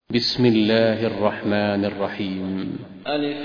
بسم الله الرحمن الرحيم. ألف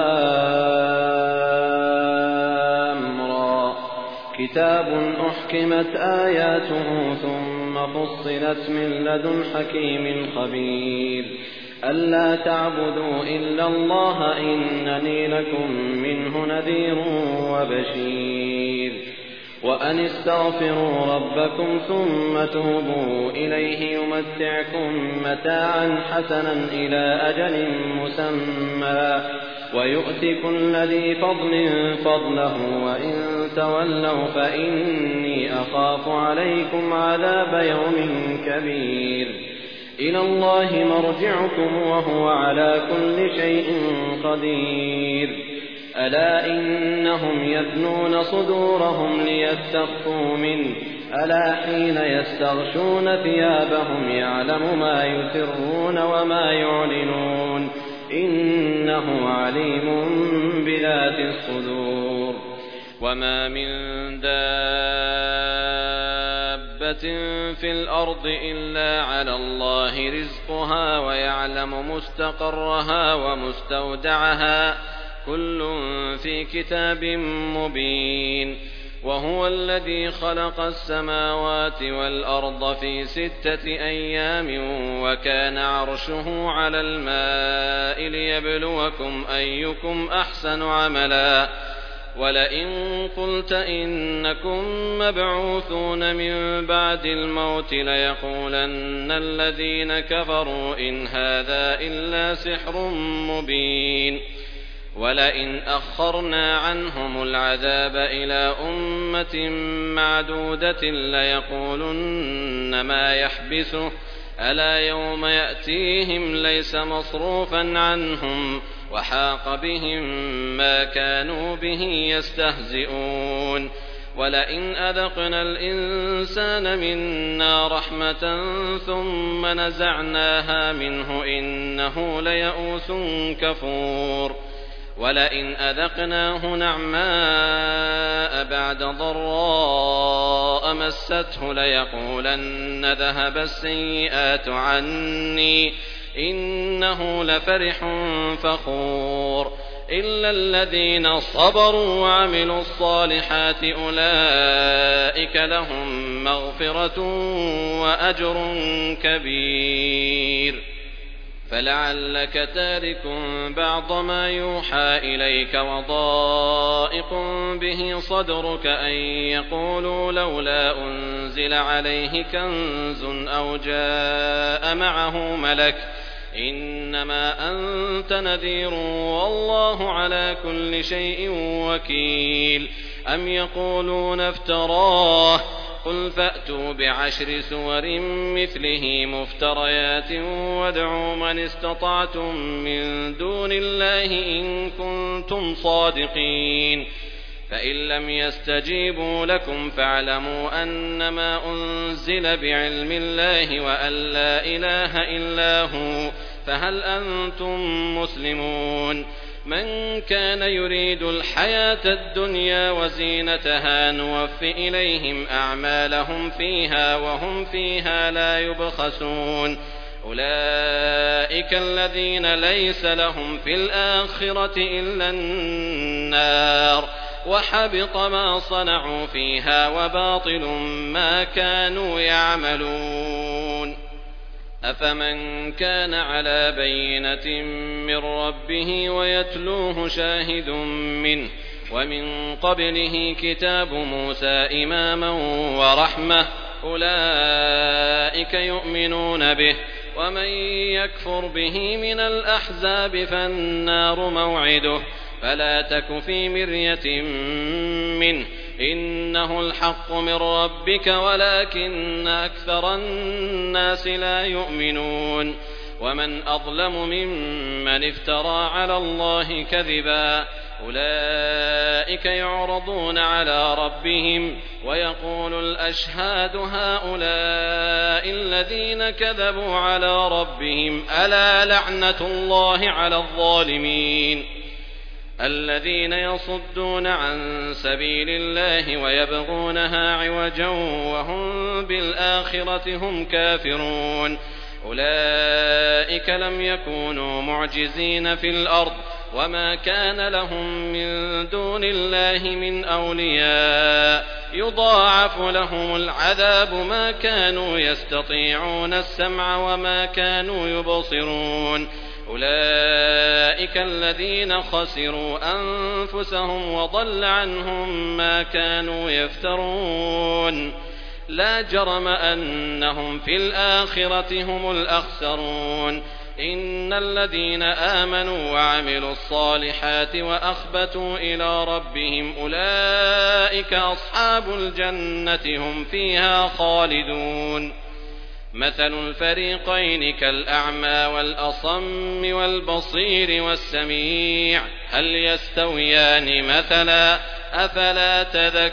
لام را. كتاب أحكمت آياته ثم فصلت من لدن حكيم خبير. ألا تعبدوا إلا الله إنني لكم منه نذير وبشير. وأن استغفروا ربكم ثم توبوا إليه يمتعكم متاعا حسنا إلى أجل مسمى ويؤت كل ذي فضل فضله وإن تولوا فإني أخاف عليكم عذاب يوم كبير. إلى الله مرجعكم وهو على كل شيء قدير. ألا إنهم يثنون صدورهم ليستخفوا منه ألا حين يستغشون ثيابهم يعلم ما يسرون وما يعلنون إنه عليم بذات الصدور. وما من دابة في الأرض إلا على الله رزقها ويعلم مستقرها ومستودعها كل في كتاب مبين. وهو الذي خلق السماوات والأرض في 6 أيام وكان عرشه على الماء ليبلوكم أيكم أحسن عملا. ولئن قلت إنكم مبعوثون من بعد الموت ليقولن الذين كفروا إن هذا إلا سحر مبين. ولئن أخرنا عنهم العذاب إلى أمة معدودة ليقولن ما يحبسه ألا يوم يأتيهم ليس مصروفا عنهم وحاق بهم ما كانوا به يستهزئون. ولئن أذقنا الإنسان منا رحمة ثم نزعناها منه إنه ليئوس كفور. ولئن أذقناه نعماء بعد ضراء مسته ليقولن ذهب السيئات عني إنه لفرح فخور. إلا الذين صبروا وعملوا الصالحات أولئك لهم مغفرة وأجر كبير. فلعلك تارك بعض ما يوحى إليك وضائق به صدرك أن يقولوا لولا أنزل عليه كنز أو جاء معه ملك إنما أنت نذير والله على كل شيء وكيل. أم يقولون افتراه قل فأتوا ب10 سور مثله مفتريات وادعوا من استطعتم من دون الله إن كنتم صادقين. فإن لم يستجيبوا لكم فاعلموا أنما أنزل بعلم الله وأن لا إله إلا هو فهل أنتم مسلمون. من كان يريد الحياة الدنيا وزينتها نوف إليهم أعمالهم فيها وهم فيها لا يبخسون. أولئك الذين ليس لهم في الآخرة إلا النار وحبط ما صنعوا فيها وباطل ما كانوا يعملون. أفمن كان على بينة من ربه ويتلوه شاهد منه ومن قبله كتاب موسى إماما ورحمة أولئك يؤمنون به. ومن يكفر به من الأحزاب فالنار موعده فلا تك في مرية منه إنه الحق من ربك ولكن أكثر الناس لا يؤمنون. ومن أظلم ممن افترى على الله كذبا أولئك يعرضون على ربهم ويقول الأشهاد هؤلاء الذين كذبوا على ربهم ألا لعنة الله على الظالمين. الذين يصدون عن سبيل الله ويبغونها عوجا وهم بالآخرة هم كافرون. أولئك لم يكونوا معجزين في الأرض وما كان لهم من دون الله من أولياء يضاعف لهم العذاب ما كانوا يستطيعون السمع وما كانوا يبصرون أولئك الذين خسروا أنفسهم وضل عنهم ما كانوا يفترون لا جرم أنهم في الآخرة هم الأخسرون إن الذين آمنوا وعملوا الصالحات وأخبتوا إلى ربهم أولئك أصحاب الجنة هم فيها خالدون مثل الفريقين كالأعمى والأصم والبصير والسميع هل يستويان مثلا أفلا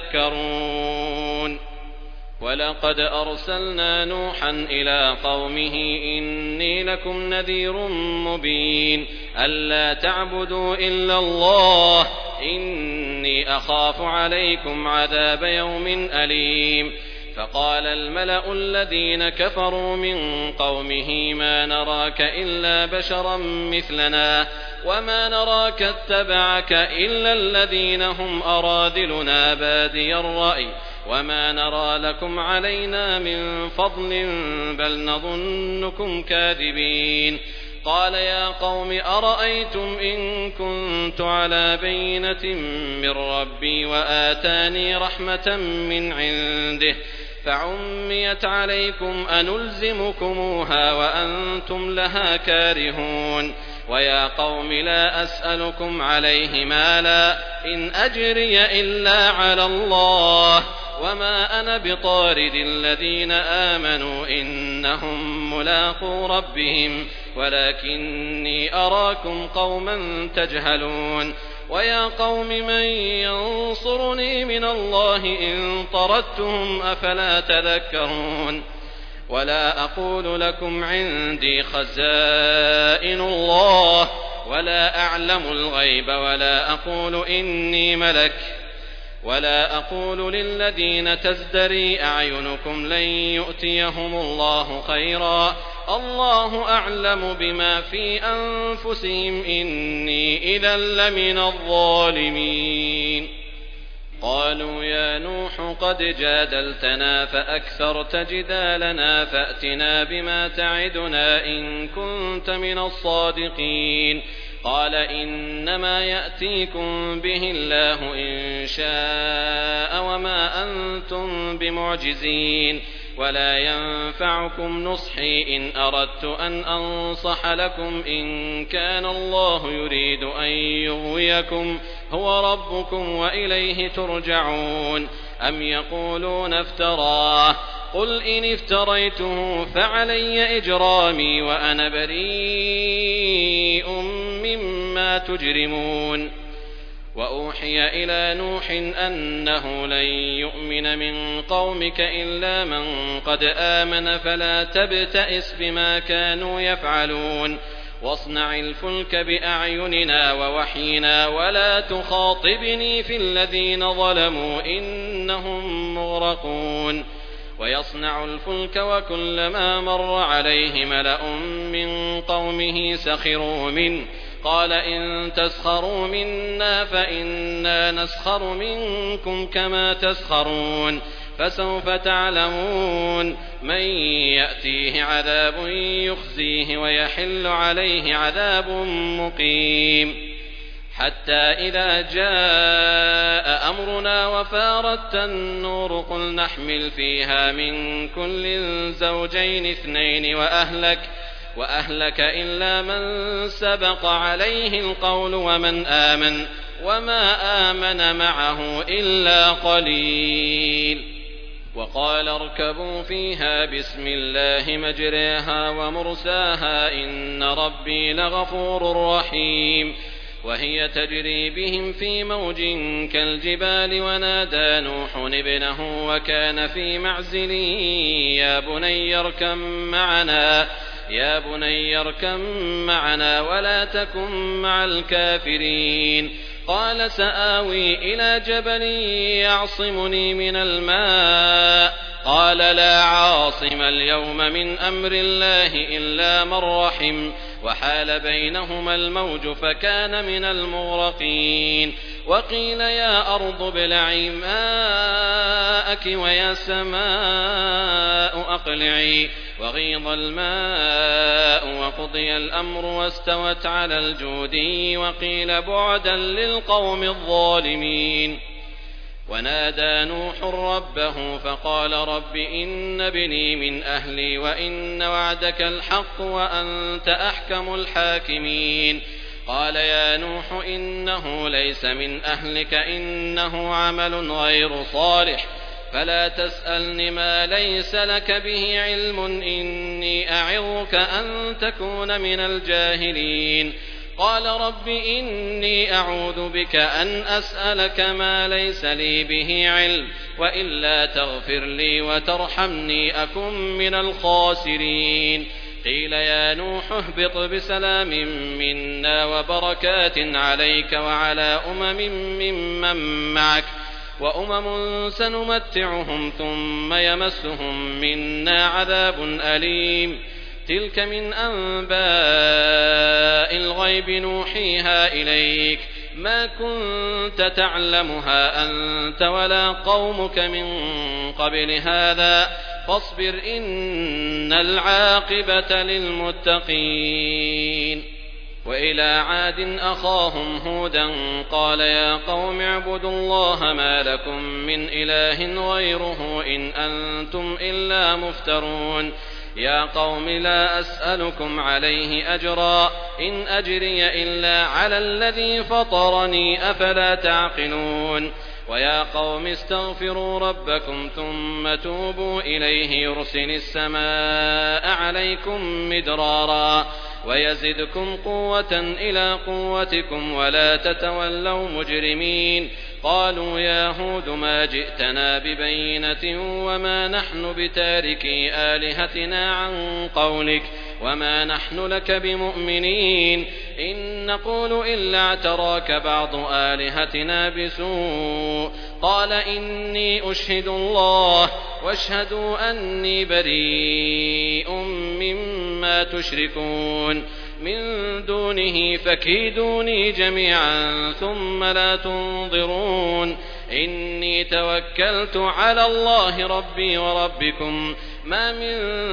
تذكرون ولقد أرسلنا نوحا إلى قومه إني لكم نذير مبين ألا تعبدوا إلا الله إني أخاف عليكم عذاب يوم أليم فقال الملأ الذين كفروا من قومه ما نراك إلا بشرا مثلنا وما نراك اتبعك إلا الذين هم أراذلنا بادي الرأي وما نرى لكم علينا من فضل بل نظنكم كاذبين قال يا قوم أرأيتم إن كنت على بينة من ربي وآتاني رحمة من عنده فعميت عليكم أنلزمكموها وأنتم لها كارهون ويا قوم لا أسألكم عليه مالا إن أجري إلا على الله وما أنا بطارد الذين آمنوا إنهم ملاقو ربهم ولكني أراكم قوما تجهلون ويا قوم من ينصرني من الله إن طردتهم أفلا تذكرون ولا أقول لكم عندي خزائن الله ولا أعلم الغيب ولا أقول إني ملك ولا أقول للذين تزدري أعينكم لن يؤتيهم الله خيرا الله أعلم بما في أنفسهم إني إذا لمن الظالمين قالوا يا نوح قد جادلتنا فأكثرت جدالنا فأتنا بما تعدنا إن كنت من الصادقين قال إنما يأتيكم به الله إن شاء وما أنتم بمعجزين ولا ينفعكم نصحي إن أردت أن أنصح لكم إن كان الله يريد أن يغويكم هو ربكم وإليه ترجعون أم يقولون افتراه قل إن افتريته فعلي إجرامي وأنا بريء مما تجرمون وأوحي إلى نوح أنه لن يؤمن من قومك إلا من قد آمن فلا تبتئس بما كانوا يفعلون واصنع الفلك بأعيننا ووحينا ولا تخاطبني في الذين ظلموا إنهم مغرقون ويصنع الفلك وكلما مر عليه ملأ من قومه سخروا منه قال إن تسخروا منا فإنا نسخر منكم كما تسخرون فسوف تعلمون من يأتيه عذاب يخزيه ويحل عليه عذاب مقيم حتى إذا جاء أمرنا وفارت النور قل نحمل فيها من كل زوجين اثنين وأهلك إلا من سبق عليه القول ومن آمن وما آمن معه إلا قليل وقال اركبوا فيها بسم الله مجريها ومرساها إن ربي لغفور رحيم وهي تجري بهم في موج كالجبال ونادى نوح ابنه وكان في معزل يا بني اركم معنا ولا تكن مع الكافرين قال سآوي إلى جبل يعصمني من الماء قال لا عاصم اليوم من أمر الله إلا من رحم وحال بينهما الموج فكان من المغرقين وقيل يا أرض ابلعي ماءك ويا سماء أقلعي وغيض الماء وقضي الأمر واستوت على الجودي وقيل بعدا للقوم الظالمين ونادى نوح ربه فقال رب إن ابني من أهلي وإن وعدك الحق وأنت أحكم الحاكمين قال يا نوح إنه ليس من أهلك إنه عمل غير صالح فلا تسألن ما ليس لك به علم إني أعظك أن تكون من الجاهلين قال رب إني أعوذ بك أن أسألك ما ليس لي به علم وإلا تغفر لي وترحمني أكن من الخاسرين قيل يا نوح اهبط بسلام منا وبركات عليك وعلى ممن معك وأمم سنمتعهم ثم يمسهم منا عذاب أليم تلك من أنباء الغيب نوحيها إليك ما كنت تعلمها أنت ولا قومك من قبل هذا فاصبر إن العاقبة للمتقين وإلى عاد أخاهم هودا قال يا قوم اعبدوا الله ما لكم من إله غيره إن أنتم إلا مفترون يا قوم لا أسألكم عليه أجرا إن أجري إلا على الذي فطرني أفلا تعقلون ويا قوم استغفروا ربكم ثم توبوا إليه يرسل السماء عليكم مدرارا ويزدكم قوة إلى قوتكم ولا تتولوا مجرمين قالوا يا هود ما جئتنا ببينة وما نحن بتاركي آلهتنا عن قولك وما نحن لك بمؤمنين إن نقول إلا اعتراك بعض آلهتنا بسوء قال إني أشهد الله واشهدوا أني بريء مما تشركون من دونه فكيدوني جميعا ثم لا تنظرون إني توكلت على الله ربي وربكم ما من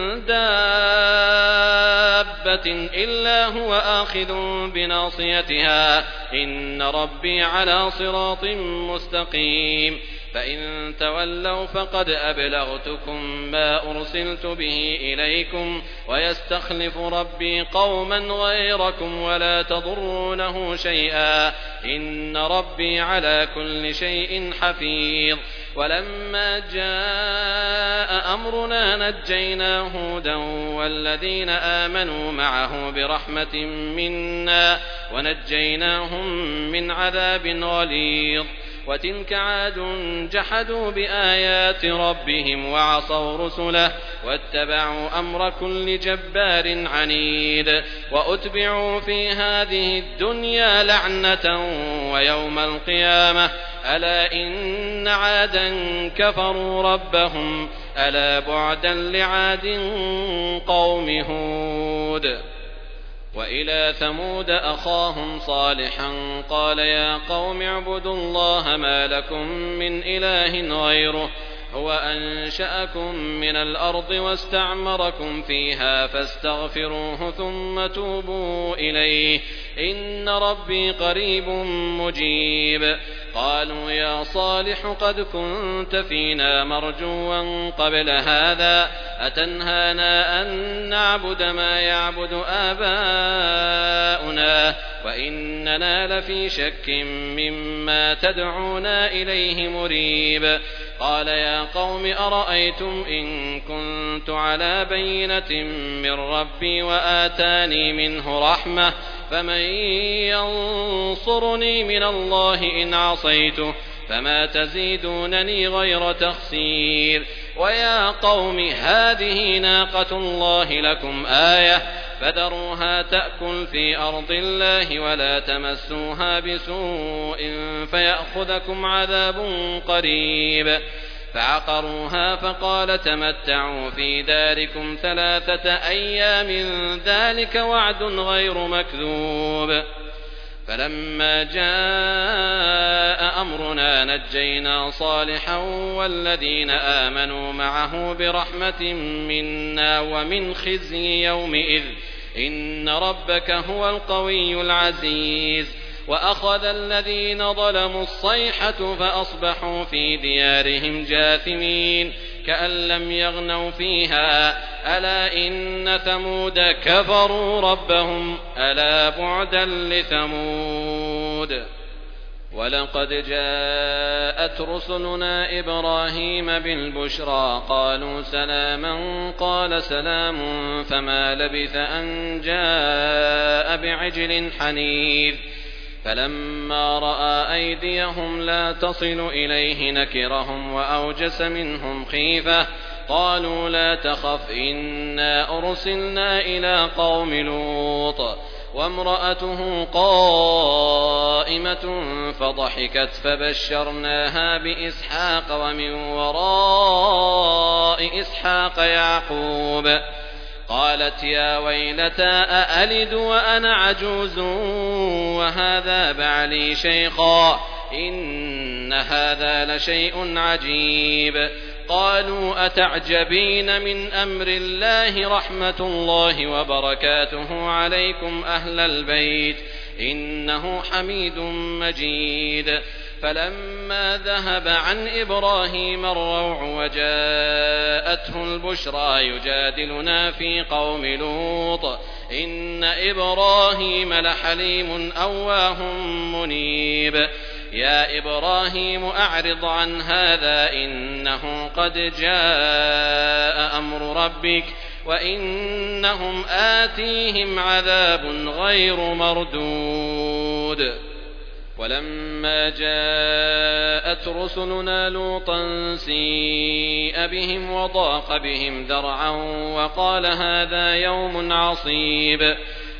دابة إلا هو آخذ بناصيتها إن ربي على صراط مستقيم فإن تولوا فقد أبلغتكم ما أرسلت به إليكم ويستخلف ربي قوما غيركم ولا تضرونه شيئا إن ربي على كل شيء حفيظ ولما جاء أمرنا نجينا هودا والذين آمنوا معه برحمة منا ونجيناهم من عذاب غليظ وتلك عاد جحدوا بآيات ربهم وعصوا رسله واتبعوا أمر كل جبار عنيد وأتبعوا في هذه الدنيا لعنة ويوم القيامة ألا إن عادا كفروا ربهم ألا بعدا لعاد قوم هود وإلى ثمود أخاهم صالحا قال يا قوم اعبدوا الله ما لكم من إله غيره هو أنشأكم من الأرض واستعمركم فيها فاستغفروه ثم توبوا إليه إن ربي قريب مجيب قالوا يا صالح قد كنت فينا مرجوا قبل هذا أتنهانا أن نعبد ما يعبد آباؤنا وإننا لفي شك مما تدعونا إليه مريب قال يا قوم أرأيتم إن كنت على بينة من ربي وآتاني منه رحمة فمن ينصرني من الله إن عصيته فما تزيدونني غير تخسير ويا قوم هذه ناقة الله لكم آية فذروها تأكل في أرض الله ولا تمسوها بسوء فيأخذكم عذاب قريب فعقروها فقال تمتعوا في داركم 3 أيام ذلك وعد غير مكذوب. فلما جاء أمرنا نجينا صالحا والذين آمنوا معه برحمة منا ومن خزي يومئذ إن ربك هو القوي العزيز. وأخذ الذين ظلموا الصيحة فأصبحوا في ديارهم جاثمين كأن لم يغنوا فيها ألا إن ثمود كفروا ربهم ألا بعدا لثمود. ولقد جاءت رسلنا إبراهيم بالبشرى قالوا سلاما قال سلام فما لبث أن جاء بعجل حنيذ. فلما رأى أيديهم لا تصل إليه نكرهم وأوجس منهم خيفة قالوا لا تخف إنا أرسلنا إلى قوم لوط وامرأته قائمة فضحكت فبشرناها بإسحاق ومن وراء إسحاق يعقوب. قالت يا ويلتى أألد وأنا عجوز وهذا بعلي شيخا إن هذا لشيء عجيب. قالوا أتعجبين من أمر الله رحمة الله وبركاته عليكم أهل البيت إنه حميد مجيد. فلما ذهب عن إبراهيم الروع وجاءته البشرى يجادلنا في قوم لوط إن إبراهيم لحليم أواه منيب. يا إبراهيم أعرض عن هذا إنه قد جاء أمر ربك وإنهم آتيهم عذاب غير مردود. ولما جاءت رسلنا لوطا سيء بهم وضاق بهم ذرعا وقال هذا يوم عصيب.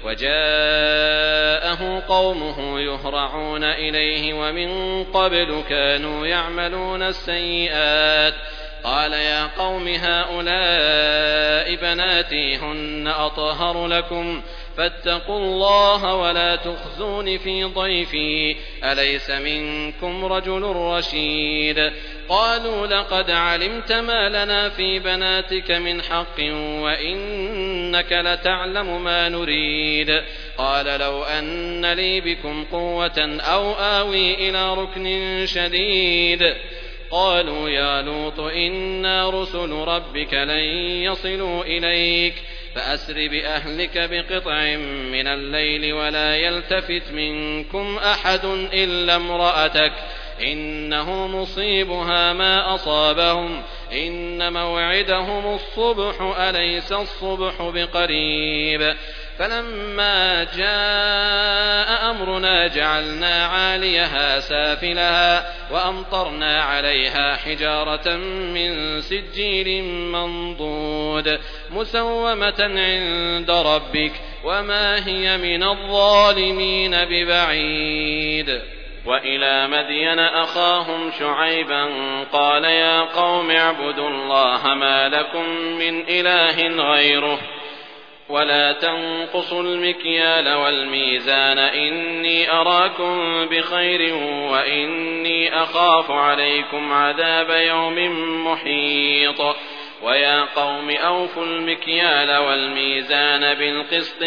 وجاءه قومه يهرعون إليه ومن قبل كانوا يعملون السيئات. قال يا قوم هؤلاء بناتي هن أطهر لكم فاتقوا الله ولا تخزون في ضيفي أليس منكم رجل رشيد. قالوا لقد علمت ما لنا في بناتك من حق وإنك لتعلم ما نريد. قال لو أن لي بكم قوة أو آوي إلى ركن شديد. قالوا يا لوط إنا رسل ربك لن يصلوا إليك فأسر بأهلك بقطع من الليل ولا يلتفت منكم أحد إلا امرأتك إنه مصيبها ما أصابهم إن موعدهم الصبح أليس الصبح بقريب. فلما جاء أمرنا جعلنا عاليها سافلها وأمطرنا عليها حجارة من سجيل منضود مسومة عند ربك وما هي من الظالمين ببعيد. وإلى مدين أخاهم شعيبا قال يا قوم اعبدوا الله ما لكم من إله غيره ولا تنقصوا المكيال والميزان إني أراكم بخير وإني أخاف عليكم عذاب يوم محيط. ويا قوم أوفوا المكيال والميزان بالقسط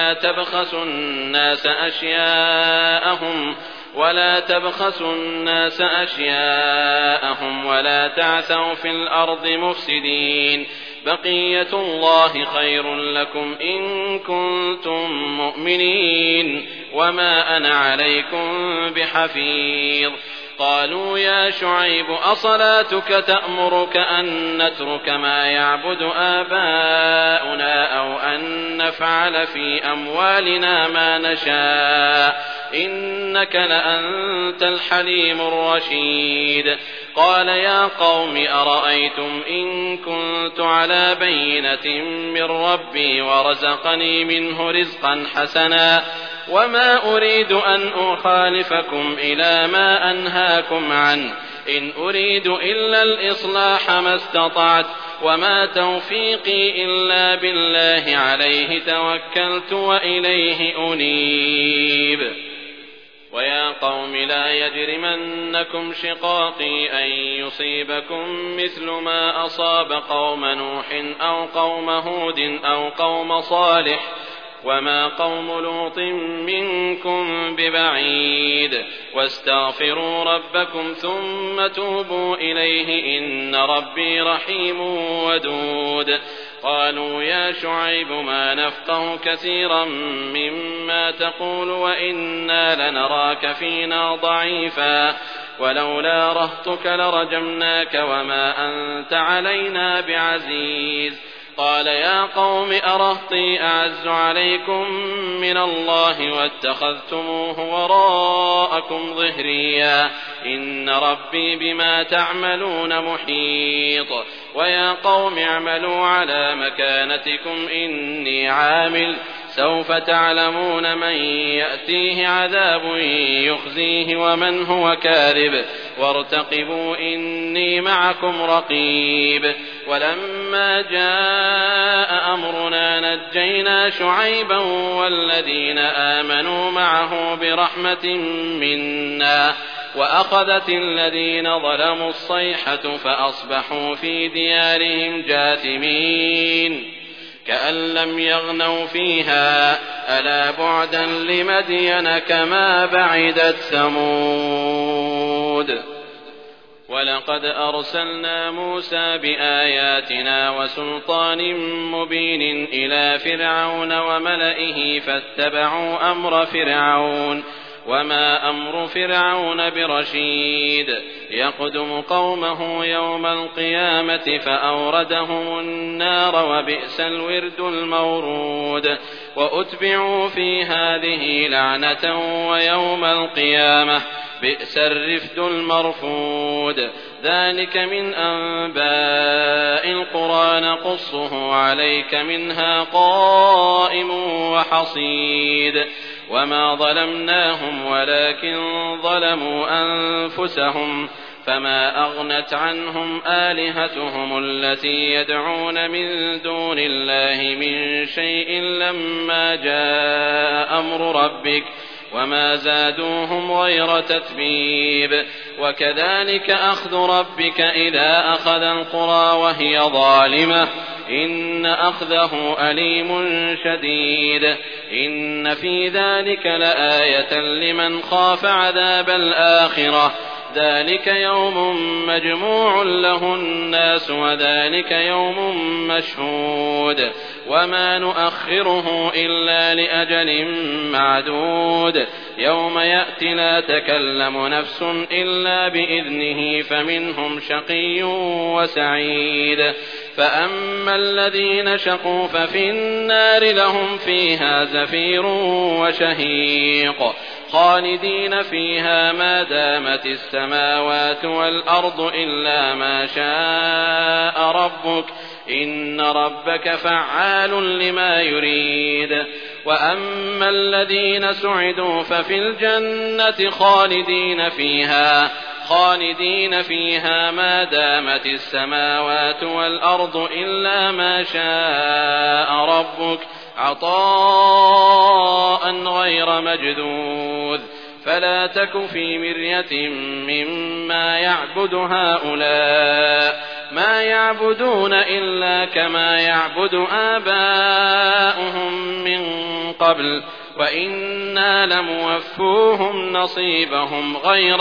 ولا تبخسوا الناس أشياءهم ولا تعثوا في الأرض مفسدين. بقية الله خير لكم إن كنتم مؤمنين وما أنا عليكم بحفيظ. قالوا يا شعيب أصلاتك تأمرك أن نترك ما يعبد آباؤنا أو أن نفعل في أموالنا ما نشاء إنك لأنت الحليم الرشيد. قال يا قوم أرأيتم إن كنت على بينة من ربي ورزقني منه رزقا حسنا وما أريد أن أخالفكم إلى ما أنهاكم عنه إن أريد إلا الإصلاح ما استطعت وما توفيقي إلا بالله عليه توكلت وإليه أنيب ويا قوم لا يجرمنكم شقاقي أن يصيبكم مثل ما أصاب قوم نوح أو قوم هود أو قوم صالح وما قوم لوط منكم ببعيد واستغفروا ربكم ثم توبوا إليه إن ربي رحيم ودود قالوا يا شعيب ما نفقه كثيرا مما تقول وإنا لنراك فينا ضعيفا ولولا رهطك لرجمناك وما أنت علينا بعزيز قال يا قوم أرهطي أعز عليكم من الله واتخذتموه وراءكم ظهريا إن ربي بما تعملون محيط ويا قوم اعملوا على مكانتكم إني عامل سوف تعلمون من يأتيه عذاب يخزيه ومن هو كاذب وارتقبوا إني معكم رقيب ولما جاء أمرنا نجينا شعيبا والذين آمنوا معه برحمة منا وأخذت الذين ظلموا الصيحة فأصبحوا في ديارهم جاثمين كأن لم يغنوا فيها ألا بعدا لمدين كما بعدت ثمود ولقد أرسلنا موسى بآياتنا وسلطان مبين إلى فرعون وملئه فاتبعوا أمر فرعون وما أمر فرعون برشيد يقدم قومه يوم القيامة فأوردهم النار وبئس الورد المورود وأتبعوا في هذه لعنة ويوم القيامة بئس الرفد المرفود ذلك من أنباء القرى نقصه عليك منها قائم وحصيد وما ظلمناهم ولكن ظلموا أنفسهم فما أغنت عنهم آلهتهم التي يدعون من دون الله من شيء لما جاء أمر ربك وما زادوهم غير تتبيب وكذلك أخذ ربك إذا أخذ القرى وهي ظالمة إن أخذه أليم شديد إن في ذلك لآية لمن خاف عذاب الآخرة ذلك يوم مجموع له الناس وذلك يوم مشهود وما نؤخره إلا لأجل معدود يوم يأتي لا تكلم نفس إلا بإذنه فمنهم شقي وسعيد فأما الذين شقوا ففي النار لهم فيها زفير وشهيق خالدين فيها ما دامت السماوات والأرض إلا ما شاء ربك إن ربك فعال لما يريد وأما الذين سعدوا ففي الجنة خالدين فيها ما دامت السماوات والأرض إلا ما شاء ربك عطاء غير مجذوذ فلا تك في مرية مما يعبد هؤلاء ما يعبدون إلا كما يعبد آباؤهم من قبل وإنا لموفوهم نصيبهم غير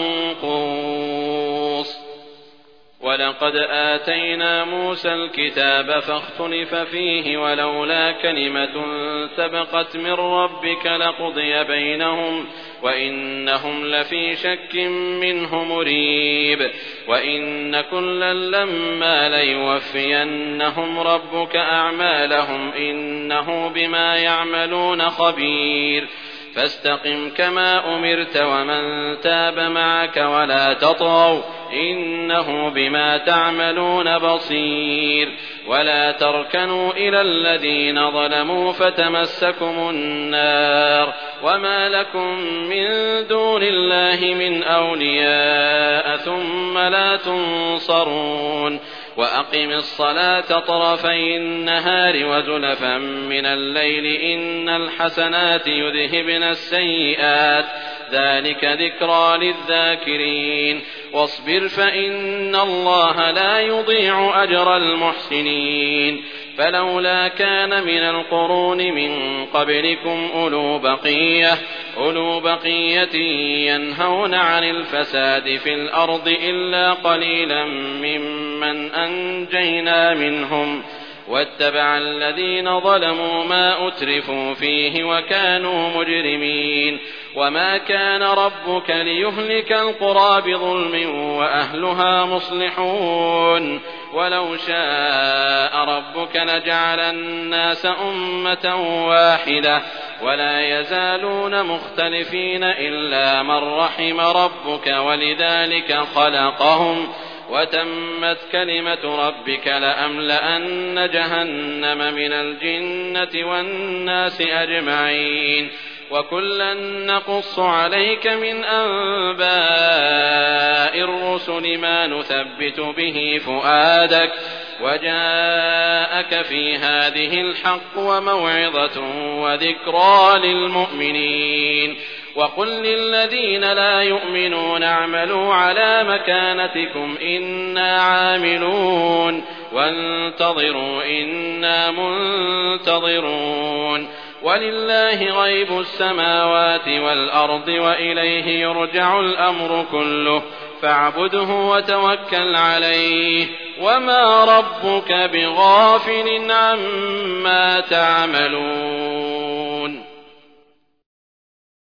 منقوص ولقد آتينا موسى الكتاب فاختلف فيه ولولا كلمة سبقت من ربك لقضي بينهم وإنهم لفي شك منه مريب وإن كلا لما ليوفينهم ربك أعمالهم إنه بما يعملون خبير فاستقم كما أمرت ومن تاب معك ولا تطغوا إنه بما تعملون بصير ولا تركنوا إلى الذين ظلموا فتمسكم النار وما لكم من دون الله من أولياء ثم لا تنصرون وأقم الصلاة طرفي النهار وزلفا من الليل إن الحسنات يذهبن السيئات ذلك ذكرى للذاكرين واصبر فإن الله لا يضيع أجر المحسنين فلولا كان من القرون من قبلكم أولو بقية ينهون عن الفساد في الأرض إلا قليلا ممن أنجينا منهم واتبع الذين ظلموا ما أترفوا فيه وكانوا مجرمين وما كان ربك ليهلك القرى بظلم وأهلها مصلحون ولو شاء ربك لجعل الناس أمة واحدة ولا يزالون مختلفين إلا من رحم ربك ولذلك خلقهم وتمت كلمة ربك لأملأن جهنم من الجنة والناس أجمعين وكلا نقص عليك من أنباء الرسل ما نثبت به فؤادك وجاءك في هذه الحق وموعظة وذكرى للمؤمنين وقل للذين لا يؤمنون اعملوا على مكانتكم إنا عاملون وانتظروا إنا منتظرون ولله غيب السماوات والأرض وإليه يرجع الأمر كله فاعبده وتوكل عليه وما ربك بغافل عما تعملون